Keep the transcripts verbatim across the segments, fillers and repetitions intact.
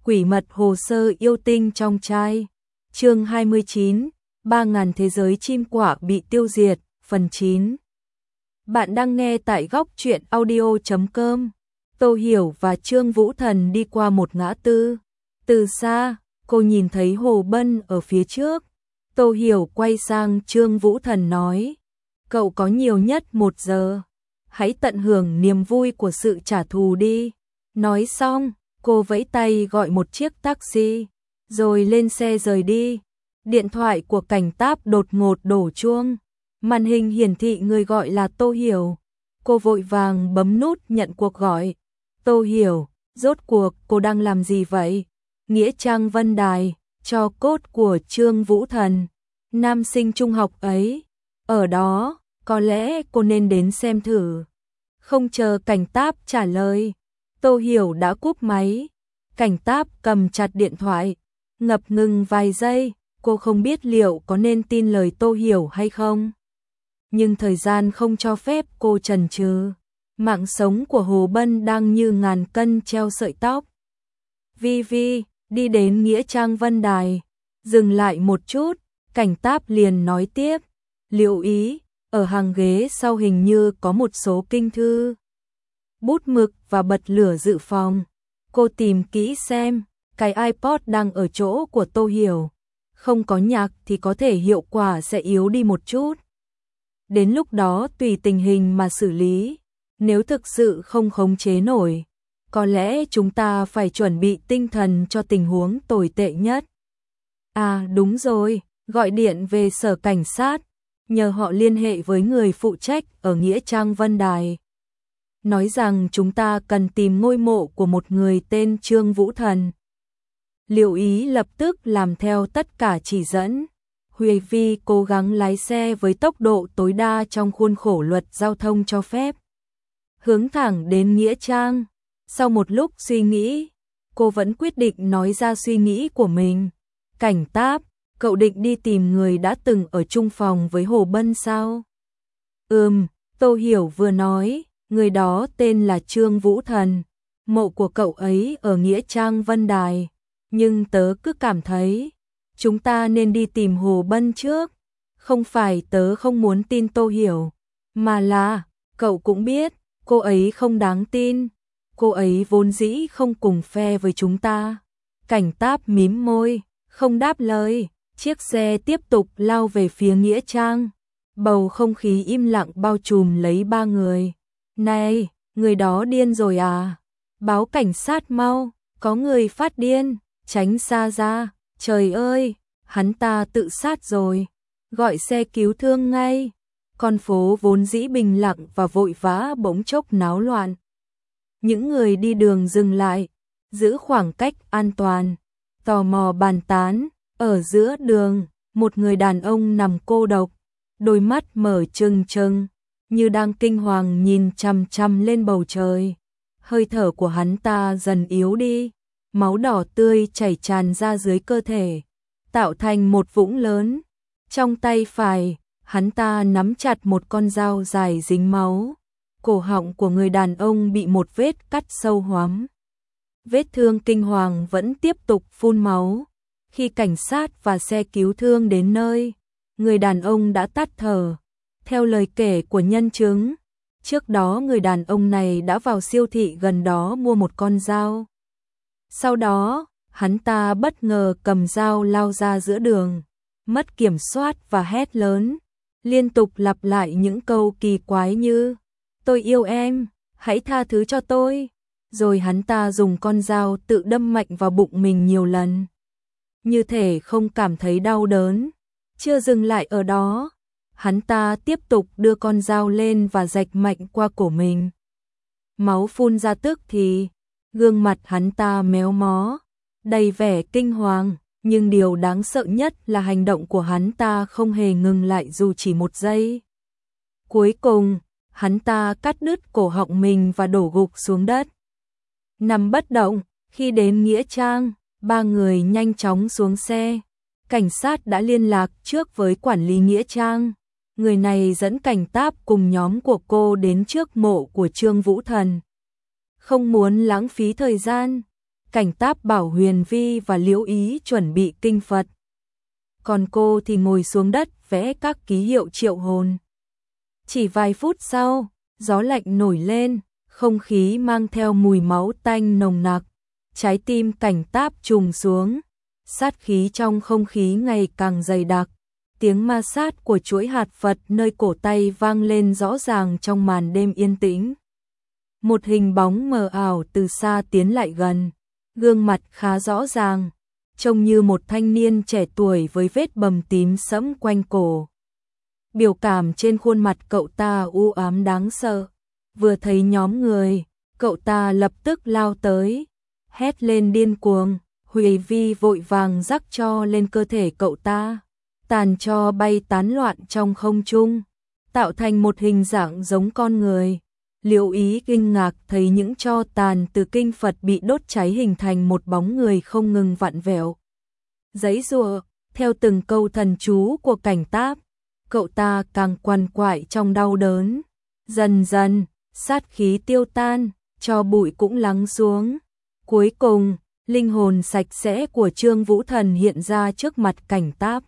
Quỷ mật hồ sơ yêu tinh trong trai. Chương hai mươi chín, ba ngàn thế giới chim quả bị tiêu diệt, phần chín. Bạn đang nghe tại góc truyện audio chấm com. Tô Hiểu và Trương Vũ Thần đi qua một ngã tư. Từ xa, cô nhìn thấy Hồ Bân ở phía trước. Tô Hiểu quay sang Trương Vũ Thần nói: "Cậu có nhiều nhất một giờ. Hãy tận hưởng niềm vui của sự trả thù đi." Nói xong, cô vẫy tay gọi một chiếc taxi, rồi lên xe rời đi. Điện thoại của cảnh táp đột ngột đổ chuông. Màn hình hiển thị người gọi là Tô Hiểu. Cô vội vàng bấm nút nhận cuộc gọi. "Tô Hiểu, rốt cuộc cô đang làm gì vậy?" Nghĩa trang Vân Đài, tro cốt của Trương Vũ Thần, nam sinh trung học ấy. Ở đó, có lẽ cô nên đến xem thử. Không chờ cảnh táp trả lời, Tô Hiểu đã cúp máy. Cảnh táp cầm chặt điện thoại, ngập ngừng vài giây, cô không biết liệu có nên tin lời Tô Hiểu hay không. Nhưng thời gian không cho phép cô chần chừ. Mạng sống của Hồ Bân đang như ngàn cân treo sợi tóc. Vi Vi đi đến Nghĩa trang Vân Đài, dừng lại một chút, cảnh táp liền nói tiếp: "Lưu ý, ở hàng ghế sau hình như có một số kinh thư, bút mực và bật lửa dự phòng. Cô tìm kỹ xem, cái iPod đang ở chỗ của Tô Hiểu. Không có nhạc thì có thể hiệu quả sẽ yếu đi một chút. Đến lúc đó tùy tình hình mà xử lý, nếu thực sự không khống chế nổi, có lẽ chúng ta phải chuẩn bị tinh thần cho tình huống tồi tệ nhất. À đúng rồi, gọi điện về sở cảnh sát, nhờ họ liên hệ với người phụ trách ở Nghĩa trang Vân Đài. Nói rằng chúng ta cần tìm ngôi mộ của một người tên Trương Vũ Thần." Liệu ý lập tức làm theo tất cả chỉ dẫn. Huệ Vi cố gắng lái xe với tốc độ tối đa trong khuôn khổ luật giao thông cho phép, hướng thẳng đến Nghĩa trang. Sau một lúc suy nghĩ, cô vẫn quyết định nói ra suy nghĩ của mình. "Cảnh táp, cậu định đi tìm người đã từng ở chung phòng với Hồ Bân sao?" "Ừm," Tô Hiểu vừa nói, "người đó tên là Trương Vũ Thần. Mộ của cậu ấy ở Nghĩa trang Vân Đài. Nhưng tớ cứ cảm thấy chúng ta nên đi tìm Hồ Bân trước. Không phải tớ không muốn tin Tô Hiểu, mà là, cậu cũng biết, cô ấy không đáng tin. Cô ấy vốn dĩ không cùng phe với chúng ta." Cảnh táp mím môi, không đáp lời. Chiếc xe tiếp tục lao về phía Nghĩa trang. Bầu không khí im lặng bao trùm lấy ba người. "Này, người đó điên rồi à? Báo cảnh sát mau, có người phát điên, tránh xa ra. Trời ơi, hắn ta tự sát rồi. Gọi xe cứu thương ngay." Con phố vốn dĩ bình lặng và vội vã bỗng chốc náo loạn. Những người đi đường dừng lại, giữ khoảng cách an toàn, tò mò bàn tán. Ở giữa đường, một người đàn ông nằm cô độc, đôi mắt mở trừng trừng, như đang kinh hoàng nhìn chằm chằm lên bầu trời. Hơi thở của hắn ta dần yếu đi, máu đỏ tươi chảy tràn ra dưới cơ thể, tạo thành một vũng lớn. Trong tay phải, hắn ta nắm chặt một con dao dài dính máu. Cổ họng của người đàn ông bị một vết cắt sâu hoắm. Vết thương kinh hoàng vẫn tiếp tục phun máu. Khi cảnh sát và xe cứu thương đến nơi, người đàn ông đã tắt thở. Theo lời kể của nhân chứng, trước đó người đàn ông này đã vào siêu thị gần đó mua một con dao. Sau đó, hắn ta bất ngờ cầm dao lao ra giữa đường, mất kiểm soát và hét lớn, liên tục lặp lại những câu kỳ quái như: "Tôi yêu em, hãy tha thứ cho tôi." Rồi hắn ta dùng con dao tự đâm mạnh vào bụng mình nhiều lần, như thể không cảm thấy đau đớn. Chưa dừng lại ở đó, hắn ta tiếp tục đưa con dao lên và rạch mạnh qua cổ mình. Máu phun ra tức thì, gương mặt hắn ta méo mó, đầy vẻ kinh hoàng, nhưng điều đáng sợ nhất là hành động của hắn ta không hề ngừng lại dù chỉ một giây. Cuối cùng, hắn ta cắt đứt cổ họng mình và đổ gục xuống đất. Nằm bất động. Khi đến Nghĩa trang, ba người nhanh chóng xuống xe. Cảnh sát đã liên lạc trước với quản lý Nghĩa trang. Người này dẫn cảnh táp cùng nhóm của cô đến trước mộ của Trương Vũ Thần. Không muốn lãng phí thời gian, Cảnh Táp bảo Huyền Vi và Liễu Ý chuẩn bị kinh Phật. Còn cô thì ngồi xuống đất vẽ các ký hiệu triệu hồn. Chỉ vài phút sau, gió lạnh nổi lên, không khí mang theo mùi máu tanh nồng nặc. Trái tim Cảnh Táp trùng xuống, sát khí trong không khí ngày càng dày đặc. Tiếng ma sát của chuỗi hạt Phật nơi cổ tay vang lên rõ ràng trong màn đêm yên tĩnh. Một hình bóng mờ ảo từ xa tiến lại gần, gương mặt khá rõ ràng, trông như một thanh niên trẻ tuổi với vết bầm tím sẫm quanh cổ. Biểu cảm trên khuôn mặt cậu ta u ám đáng sợ. Vừa thấy nhóm người, cậu ta lập tức lao tới, hét lên điên cuồng. Huyền Vi vội vàng rắc cho lên cơ thể cậu ta, tàn tro bay tán loạn trong không trung, tạo thành một hình dạng giống con người. Liễu Ý kinh ngạc thấy những tro tàn từ kinh Phật bị đốt cháy hình thành một bóng người không ngừng vặn vẹo. Giãy giụa, theo từng câu thần chú của Cảnh Táp, cậu ta càng quằn quại trong đau đớn. Dần dần, sát khí tiêu tan, tro bụi cũng lắng xuống. Cuối cùng, linh hồn sạch sẽ của Trương Vũ Thần hiện ra trước mặt Cảnh Táp.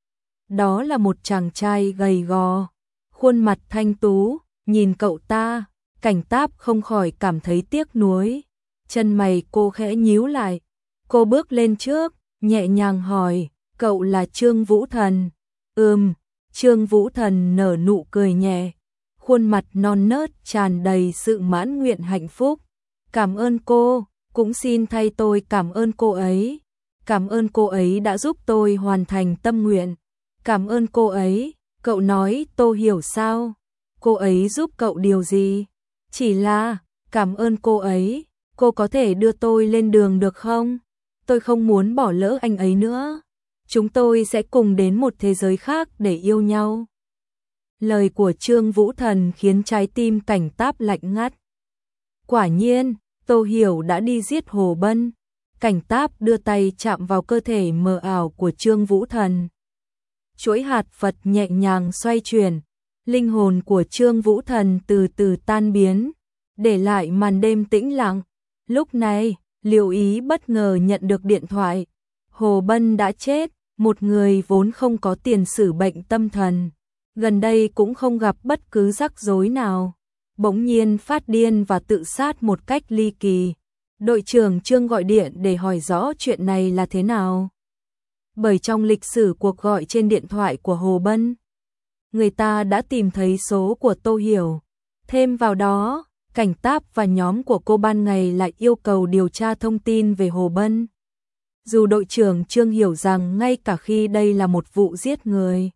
Đó là một chàng trai gầy gò, khuôn mặt thanh tú, nhìn cậu ta, Cảnh Táp không khỏi cảm thấy tiếc nuối. Chân mày cô khẽ nhíu lại, cô bước lên trước, nhẹ nhàng hỏi, cậu là Trương Vũ Thần? Ừm, Trương Vũ Thần nở nụ cười nhẹ, khuôn mặt non nớt tràn đầy sự mãn nguyện hạnh phúc. Cảm ơn cô, cũng xin thay tôi cảm ơn cô ấy. Cảm ơn cô ấy đã giúp tôi hoàn thành tâm nguyện. Cảm ơn cô ấy, cậu nói tôi hiểu sao? Cô ấy giúp cậu điều gì? Chỉ là, cảm ơn cô ấy, cô có thể đưa tôi lên đường được không? Tôi không muốn bỏ lỡ anh ấy nữa. Chúng tôi sẽ cùng đến một thế giới khác để yêu nhau. Lời của Trương Vũ Thần khiến trái tim Cảnh Táp lạnh ngắt. Quả nhiên, Tô Hiểu đã đi giết Hồ Bân. Cảnh Táp đưa tay chạm vào cơ thể mờ ảo của Trương Vũ Thần. Chuỗi hạt Phật nhẹ nhàng xoay chuyển, linh hồn của Trương Vũ Thần từ từ tan biến, để lại màn đêm tĩnh lặng. Lúc này, Liễu Ý bất ngờ nhận được điện thoại. Hồ Bân đã chết, một người vốn không có tiền sử bệnh tâm thần. Gần đây cũng không gặp bất cứ rắc rối nào. Bỗng nhiên phát điên và tự sát một cách ly kỳ. Đội trưởng Trương gọi điện để hỏi rõ chuyện này là thế nào. Bởi trong lịch sử cuộc gọi trên điện thoại của Hồ Bân, người ta đã tìm thấy số của Tô Hiểu. Thêm vào đó, Cảnh Táp và nhóm của cô ban ngày lại yêu cầu điều tra thông tin về Hồ Bân. Dù đội trưởng Trương hiểu rằng ngay cả khi đây là một vụ giết người,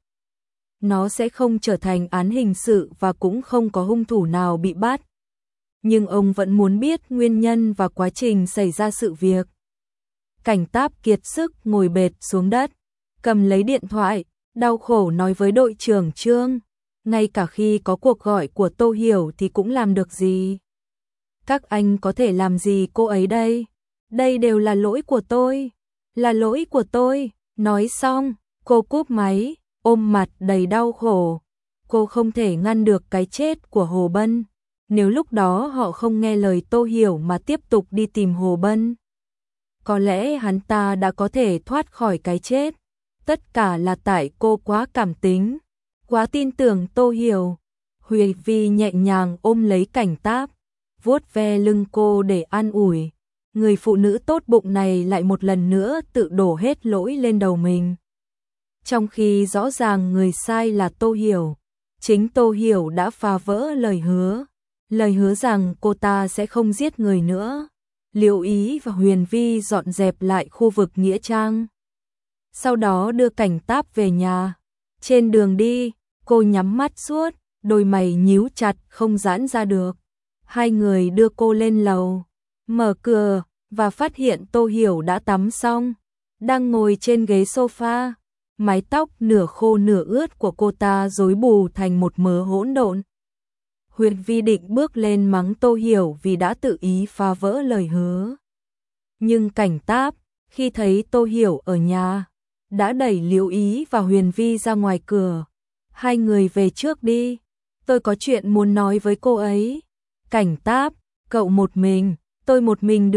nó sẽ không trở thành án hình sự và cũng không có hung thủ nào bị bắt. Nhưng ông vẫn muốn biết nguyên nhân và quá trình xảy ra sự việc. Cảnh Táp kiệt sức ngồi bệt xuống đất, cầm lấy điện thoại, đau khổ nói với đội trưởng Trương, ngay cả khi có cuộc gọi của Tô Hiểu thì cũng làm được gì. Các anh có thể làm gì cô ấy đây? Đây đều là lỗi của tôi, là lỗi của tôi. Nói xong, cô cúp máy, ôm mặt đầy đau khổ. Cô không thể ngăn được cái chết của Hồ Bân. Nếu lúc đó họ không nghe lời Tô Hiểu mà tiếp tục đi tìm Hồ Bân, có lẽ hắn ta đã có thể thoát khỏi cái chết. Tất cả là tại cô quá cảm tính, quá tin tưởng Tô Hiểu. Huyền Vi nhẹ nhàng ôm lấy Cảnh Táp, vuốt ve lưng cô để an ủi. Người phụ nữ tốt bụng này lại một lần nữa tự đổ hết lỗi lên đầu mình. Trong khi rõ ràng người sai là Tô Hiểu, chính Tô Hiểu đã phá vỡ lời hứa, lời hứa rằng cô ta sẽ không giết người nữa. Liễu Ý và Huyền Vi dọn dẹp lại khu vực nghĩa trang, sau đó đưa Cảnh Táp về nhà. Trên đường đi, cô nhắm mắt suốt, đôi mày nhíu chặt không giãn ra được. Hai người đưa cô lên lầu, mở cửa và phát hiện Tô Hiểu đã tắm xong, đang ngồi trên ghế sofa. Mái tóc nửa khô nửa ướt của cô ta rối bù thành một mớ hỗn độn. Huyền Vi định bước lên mắng Tô Hiểu vì đã tự ý phá vỡ lời hứa. Nhưng Cảnh Táp, khi thấy Tô Hiểu ở nhà, đã đẩy Liễu Ý và Huyền Vi ra ngoài cửa. Hai người về trước đi, tôi có chuyện muốn nói với cô ấy. Cảnh Táp, cậu một mình, tôi một mình được.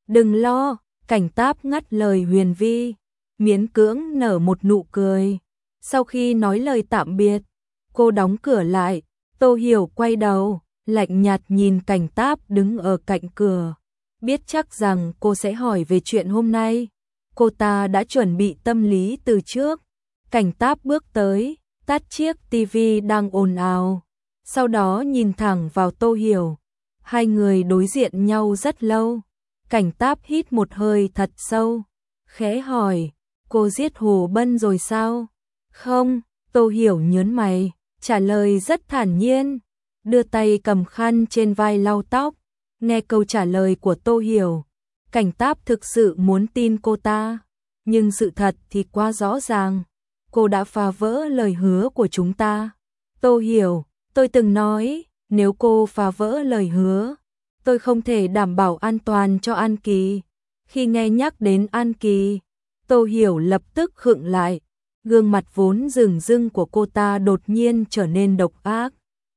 Đừng lo, Cảnh Táp ngắt lời Huyền Vi, miễn cưỡng nở một nụ cười. Sau khi nói lời tạm biệt, cô đóng cửa lại, Tô Hiểu quay đầu, lạnh nhạt nhìn Cảnh Táp đứng ở cạnh cửa. Biết chắc rằng cô sẽ hỏi về chuyện hôm nay, cô ta đã chuẩn bị tâm lý từ trước. Cảnh Táp bước tới, tắt chiếc tivi đang ồn ào, sau đó nhìn thẳng vào Tô Hiểu. Hai người đối diện nhau rất lâu. Cảnh Táp hít một hơi thật sâu, khẽ hỏi, cô giết Hồ Bân rồi sao? Không, Tô Hiểu nhớn mày, trả lời rất thản nhiên, đưa tay cầm khăn trên vai lau tóc. Nghe câu trả lời của Tô Hiểu, Cảnh Táp thực sự muốn tin cô ta, nhưng sự thật thì quá rõ ràng. Cô đã phá vỡ lời hứa của chúng ta. Tô Hiểu, tôi từng nói, nếu cô phá vỡ lời hứa, tôi không thể đảm bảo an toàn cho An Kỳ. Khi nghe nhắc đến An Kỳ, Tô Hiểu lập tức khựng lại, gương mặt vốn rừng rưng của cô ta đột nhiên trở nên độc ác.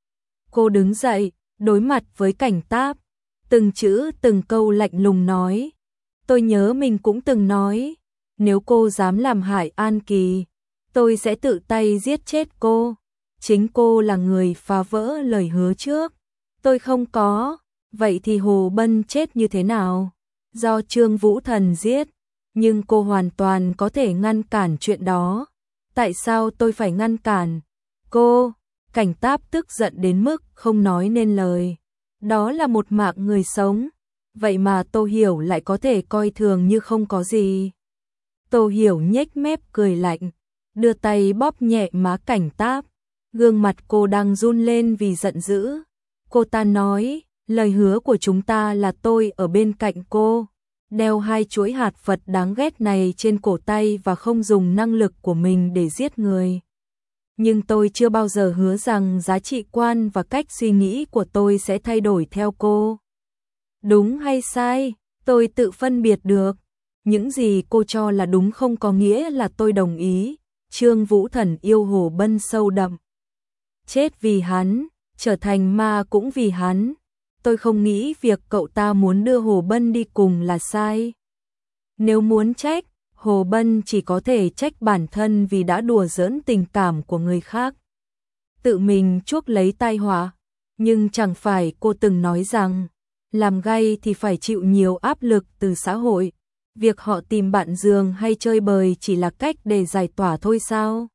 Cô đứng dậy, đối mặt với Cảnh Táp, từng chữ từng câu lạnh lùng nói, tôi nhớ mình cũng từng nói, nếu cô dám làm hại An Kỳ, tôi sẽ tự tay giết chết cô. Chính cô là người phá vỡ lời hứa trước. Tôi không có, vậy thì Hồ Bân chết như thế nào? Do Trương Vũ Thần giết, nhưng cô hoàn toàn có thể ngăn cản chuyện đó. Tại sao tôi phải ngăn cản cô? Cảnh Táp tức giận đến mức không nói nên lời. Đó là một mạng người sống, vậy mà Tô Hiểu lại có thể coi thường như không có gì. Tô Hiểu nhếch mép cười lạnh, đưa tay bóp nhẹ má Cảnh Táp, gương mặt cô đang run lên vì giận dữ. Cô ta nói, lời hứa của chúng ta là tôi ở bên cạnh cô, đeo hai chuỗi hạt Phật đáng ghét này trên cổ tay và không dùng năng lực của mình để giết người. Nhưng tôi chưa bao giờ hứa rằng giá trị quan và cách suy nghĩ của tôi sẽ thay đổi theo cô. Đúng hay sai, tôi tự phân biệt được. Những gì cô cho là đúng không có nghĩa là tôi đồng ý. Trương Vũ Thần yêu Hồ Bân sâu đậm. Chết vì hắn, trở thành ma cũng vì hắn. Tôi không nghĩ việc cậu ta muốn đưa Hồ Bân đi cùng là sai. Nếu muốn trách, Hồ Bân chỉ có thể trách bản thân vì đã đùa giỡn tình cảm của người khác, tự mình chuốc lấy tai họa. Nhưng chẳng phải cô từng nói rằng, làm gay thì phải chịu nhiều áp lực từ xã hội. Việc họ tìm bạn giường hay chơi bời chỉ là cách để giải tỏa thôi sao?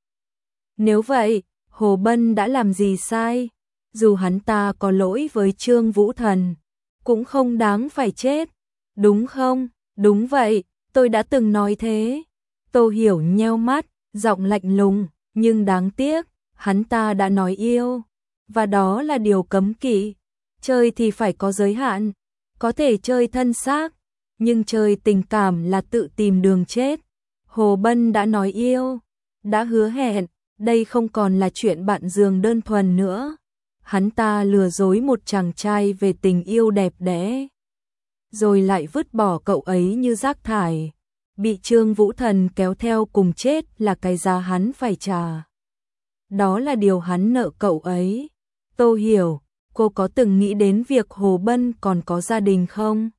Nếu vậy, Hồ Bân đã làm gì sai? Dù hắn ta có lỗi với Trương Vũ Thần, cũng không đáng phải chết, đúng không? Đúng vậy, tôi đã từng nói thế. Tô Hiểu nheo mắt, giọng lạnh lùng, nhưng đáng tiếc, hắn ta đã nói yêu, và đó là điều cấm kỵ. Chơi thì phải có giới hạn, có thể chơi thân xác, nhưng chơi tình cảm là tự tìm đường chết. Hồ Bân đã nói yêu, đã hứa hẹn, đây không còn là chuyện bạn giường đơn thuần nữa. Hắn ta lừa dối một chàng trai về tình yêu đẹp đẽ, rồi lại vứt bỏ cậu ấy như rác thải. Bị Trương Vũ Thần kéo theo cùng chết là cái giá hắn phải trả. Đó là điều hắn nợ cậu ấy. Tô Hiểu, cô có từng nghĩ đến việc Hồ Bân còn có gia đình không?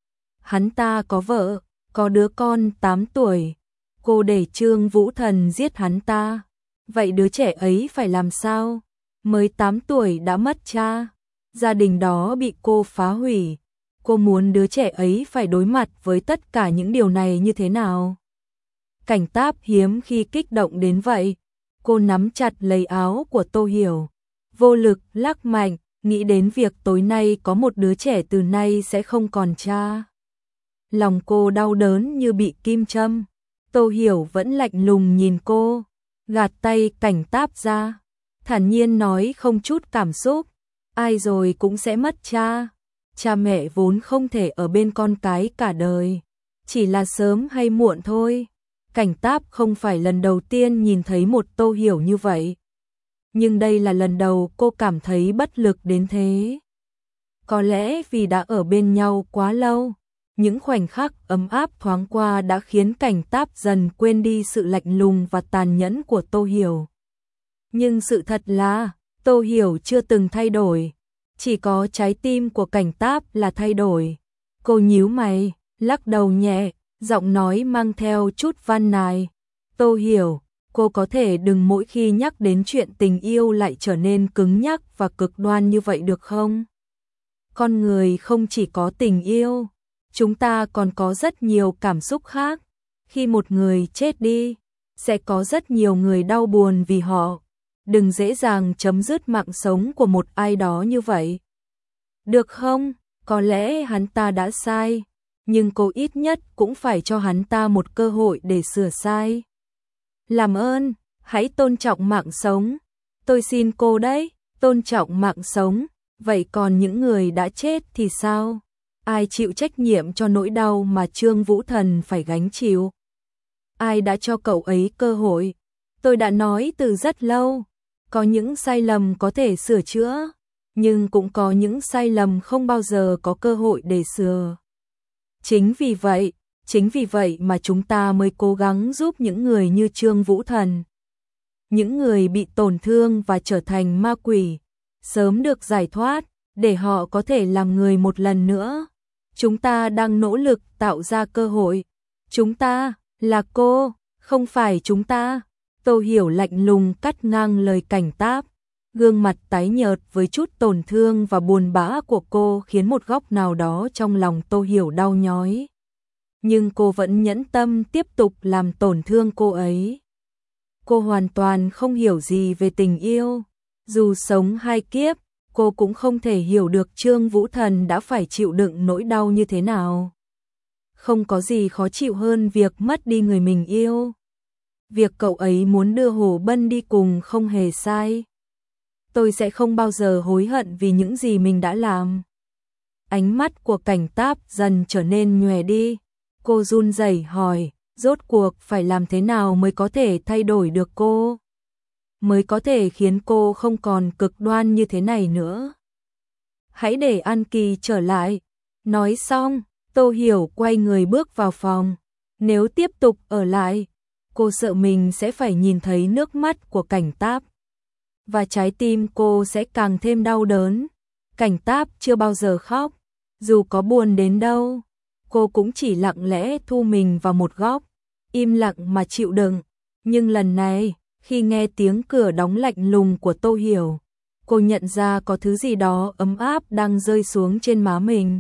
Hắn ta có vợ, có đứa con tám tuổi. Cô để Trương Vũ Thần giết hắn ta. Vậy đứa trẻ ấy phải làm sao? Mới tám tuổi đã mất cha. Gia đình đó bị cô phá hủy. Cô muốn đứa trẻ ấy phải đối mặt với tất cả những điều này như thế nào? Cảnh Táp hiếm khi kích động đến vậy. Cô nắm chặt lấy áo của Tô Hiểu, vô lực lắc mạnh, nghĩ đến việc tối nay có một đứa trẻ từ nay sẽ không còn cha. Lòng cô đau đớn như bị kim châm. Tô Hiểu vẫn lạnh lùng nhìn cô, gạt tay Cảnh Táp ra, thản nhiên nói không chút cảm xúc, ai rồi cũng sẽ mất cha. Cha mẹ vốn không thể ở bên con cái cả đời, chỉ là sớm hay muộn thôi. Cảnh Táp không phải lần đầu tiên nhìn thấy một Tô Hiểu như vậy, nhưng đây là lần đầu cô cảm thấy bất lực đến thế. Có lẽ vì đã ở bên nhau quá lâu, những khoảnh khắc ấm áp thoáng qua đã khiến Cảnh Táp dần quên đi sự lạnh lùng và tàn nhẫn của Tô Hiểu. Nhưng sự thật là, Tô Hiểu chưa từng thay đổi, chỉ có trái tim của Cảnh Táp là thay đổi. Cô nhíu mày, lắc đầu nhẹ, giọng nói mang theo chút van nài. Tô Hiểu, cô có thể đừng mỗi khi nhắc đến chuyện tình yêu lại trở nên cứng nhắc và cực đoan như vậy được không? Con người không chỉ có tình yêu, chúng ta còn có rất nhiều cảm xúc khác. Khi một người chết đi, sẽ có rất nhiều người đau buồn vì họ. Đừng dễ dàng chấm dứt mạng sống của một ai đó như vậy. Được không? Có lẽ hắn ta đã sai, nhưng cô ít nhất cũng phải cho hắn ta một cơ hội để sửa sai. Làm ơn, hãy tôn trọng mạng sống. Tôi xin cô đấy, tôn trọng mạng sống. Vậy còn những người đã chết thì sao? Ai chịu trách nhiệm cho nỗi đau mà Trương Vũ Thần phải gánh chịu? Ai đã cho cậu ấy cơ hội? Tôi đã nói từ rất lâu, có những sai lầm có thể sửa chữa, nhưng cũng có những sai lầm không bao giờ có cơ hội để sửa. Chính vì vậy, chính vì vậy mà chúng ta mới cố gắng giúp những người như Trương Vũ Thần, những người bị tổn thương và trở thành ma quỷ, sớm được giải thoát, để họ có thể làm người một lần nữa. Chúng ta đang nỗ lực tạo ra cơ hội. Chúng ta, là cô, không phải chúng ta. Tô Hiểu lạnh lùng cắt ngang lời Cảnh Táp. Gương mặt tái nhợt với chút tổn thương và buồn bã của cô khiến một góc nào đó trong lòng Tô Hiểu đau nhói. Nhưng cô vẫn nhẫn tâm tiếp tục làm tổn thương cô ấy. Cô hoàn toàn không hiểu gì về tình yêu. Dù sống hai kiếp, cô cũng không thể hiểu được Trương Vũ Thần đã phải chịu đựng nỗi đau như thế nào. Không có gì khó chịu hơn việc mất đi người mình yêu. Việc cậu ấy muốn đưa Hồ Bân đi cùng không hề sai. Tôi sẽ không bao giờ hối hận vì những gì mình đã làm. Ánh mắt của Cảnh Táp dần trở nên nhòe đi. Cô run rẩy hỏi, rốt cuộc phải làm thế nào mới có thể thay đổi được cô? Mới có thể khiến cô không còn cực đoan như thế này nữa. Hãy để An Kỳ trở lại. Nói xong, Tô Hiểu quay người bước vào phòng. Nếu tiếp tục ở lại, cô sợ mình sẽ phải nhìn thấy nước mắt của Cảnh Táp. Và trái tim cô sẽ càng thêm đau đớn. Cảnh Táp chưa bao giờ khóc. Dù có buồn đến đâu, cô cũng chỉ lặng lẽ thu mình vào một góc, im lặng mà chịu đựng. Nhưng lần này, khi nghe tiếng cửa đóng lạnh lùng của Tô Hiểu, cô nhận ra có thứ gì đó ấm áp đang rơi xuống trên má mình.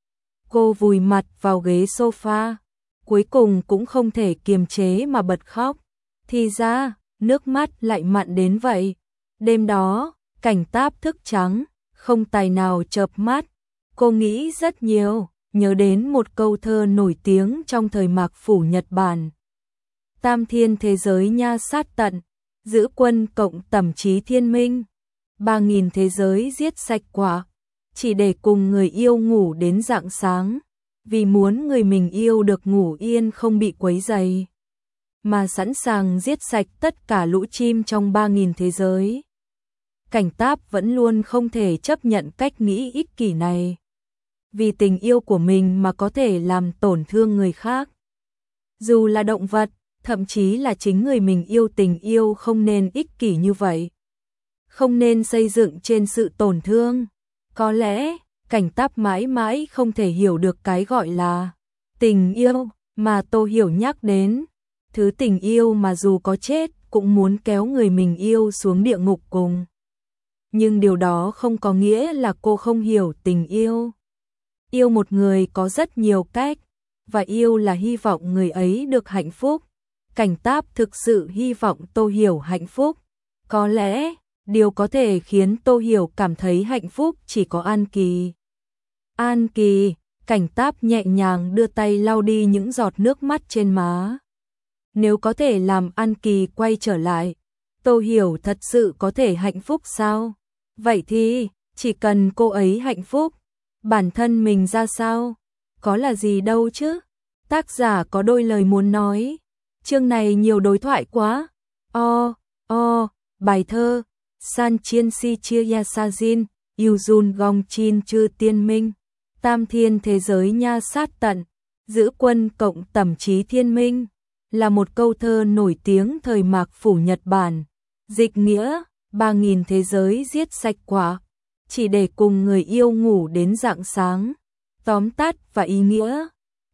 Cô vùi mặt vào ghế sofa, cuối cùng cũng không thể kiềm chế mà bật khóc. Thì ra, nước mắt lại mặn đến vậy. Đêm đó, Cảnh Táp thức trắng, không tài nào chợp mắt. Cô nghĩ rất nhiều, nhớ đến một câu thơ nổi tiếng trong thời Mạc Phủ Nhật Bản. Tam thiên thế giới nha sát tận, giữ quân cộng tẩm trí thiên minh. Ba nghìn thế giới giết sạch quả, chỉ để cùng người yêu ngủ đến rạng sáng. Vì muốn người mình yêu được ngủ yên không bị quấy rầy, mà sẵn sàng giết sạch tất cả lũ chim trong ba nghìn thế giới. Cảnh Táp vẫn luôn không thể chấp nhận cách nghĩ ích kỷ này. Vì tình yêu của mình mà có thể làm tổn thương người khác. Dù là động vật, thậm chí là chính người mình yêu, tình yêu không nên ích kỷ như vậy. Không nên xây dựng trên sự tổn thương. Có lẽ, Cảnh Táp mãi mãi không thể hiểu được cái gọi là tình yêu mà Tô Hiểu nhắc đến. Thứ tình yêu mà dù có chết cũng muốn kéo người mình yêu xuống địa ngục cùng. Nhưng điều đó không có nghĩa là cô không hiểu tình yêu. Yêu một người có rất nhiều cách, và yêu là hy vọng người ấy được hạnh phúc. Cảnh Táp thực sự hy vọng Tô Hiểu hạnh phúc. Có lẽ, điều có thể khiến Tô Hiểu cảm thấy hạnh phúc chỉ có An Kỳ. An Kỳ, Cảnh Táp nhẹ nhàng đưa tay lau đi những giọt nước mắt trên má. Nếu có thể làm An Kỳ quay trở lại, Tô Hiểu thật sự có thể hạnh phúc sao? Vậy thì, chỉ cần cô ấy hạnh phúc, bản thân mình ra sao? Có là gì đâu chứ? Tác giả có đôi lời muốn nói. Chương này nhiều đối thoại quá. O, o, bài thơ. San Chiên Si Chia Ya Sa Jin, Yu Jun Gong Chin Chư Tiên Minh. Tam thiên thế giới nha sát tận, giữ quân cộng tẩm trí thiên minh. Là một câu thơ nổi tiếng thời Mạc Phủ Nhật Bản. Dịch nghĩa, ba nghìn thế giới giết sạch quả, chỉ để cùng người yêu ngủ đến rạng sáng. Tóm tắt và ý nghĩa,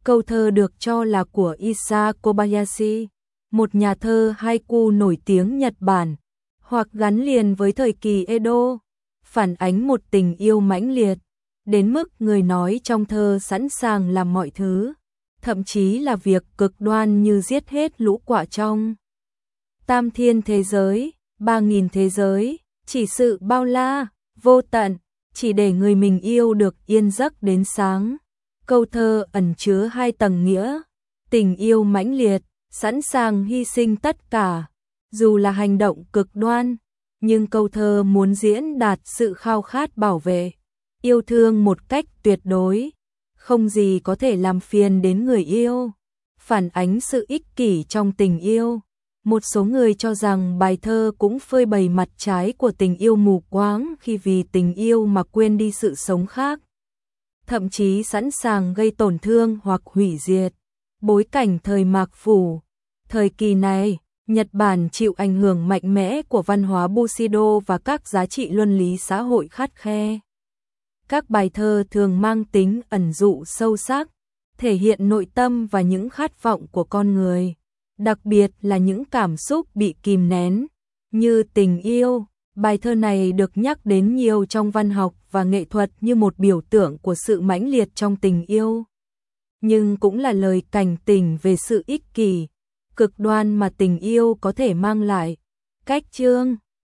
Câu thơ được cho là của Issa Kobayashi, một nhà thơ haiku nổi tiếng Nhật Bản, hoặc gắn liền với thời kỳ Edo, phản ánh một tình yêu mãnh liệt, đến mức người nói trong thơ sẵn sàng làm mọi thứ, thậm chí là việc cực đoan như giết hết lũ quạ trong tam thiên thế giới, ba nghìn thế giới, chỉ sự bao la, vô tận, chỉ để người mình yêu được yên giấc đến sáng. Câu thơ ẩn chứa hai tầng nghĩa, tình yêu mãnh liệt, sẵn sàng hy sinh tất cả, dù là hành động cực đoan, nhưng câu thơ muốn diễn đạt sự khao khát bảo vệ, yêu thương một cách tuyệt đối, không gì có thể làm phiền đến người yêu, phản ánh sự ích kỷ trong tình yêu. Một số người cho rằng bài thơ cũng phơi bày mặt trái của tình yêu mù quáng khi vì tình yêu mà quên đi sự sống khác, thậm chí sẵn sàng gây tổn thương hoặc hủy diệt. Bối cảnh thời Mạc Phủ, thời kỳ này, Nhật Bản chịu ảnh hưởng mạnh mẽ của văn hóa Bushido và các giá trị luân lý xã hội khắt khe. Các bài thơ thường mang tính ẩn dụ sâu sắc, thể hiện nội tâm và những khát vọng của con người, đặc biệt là những cảm xúc bị kìm nén, như tình yêu. Bài thơ này được nhắc đến nhiều trong văn học và nghệ thuật như một biểu tượng của sự mãnh liệt trong tình yêu, nhưng cũng là lời cảnh tỉnh về sự ích kỷ, cực đoan mà tình yêu có thể mang lại. Cách chương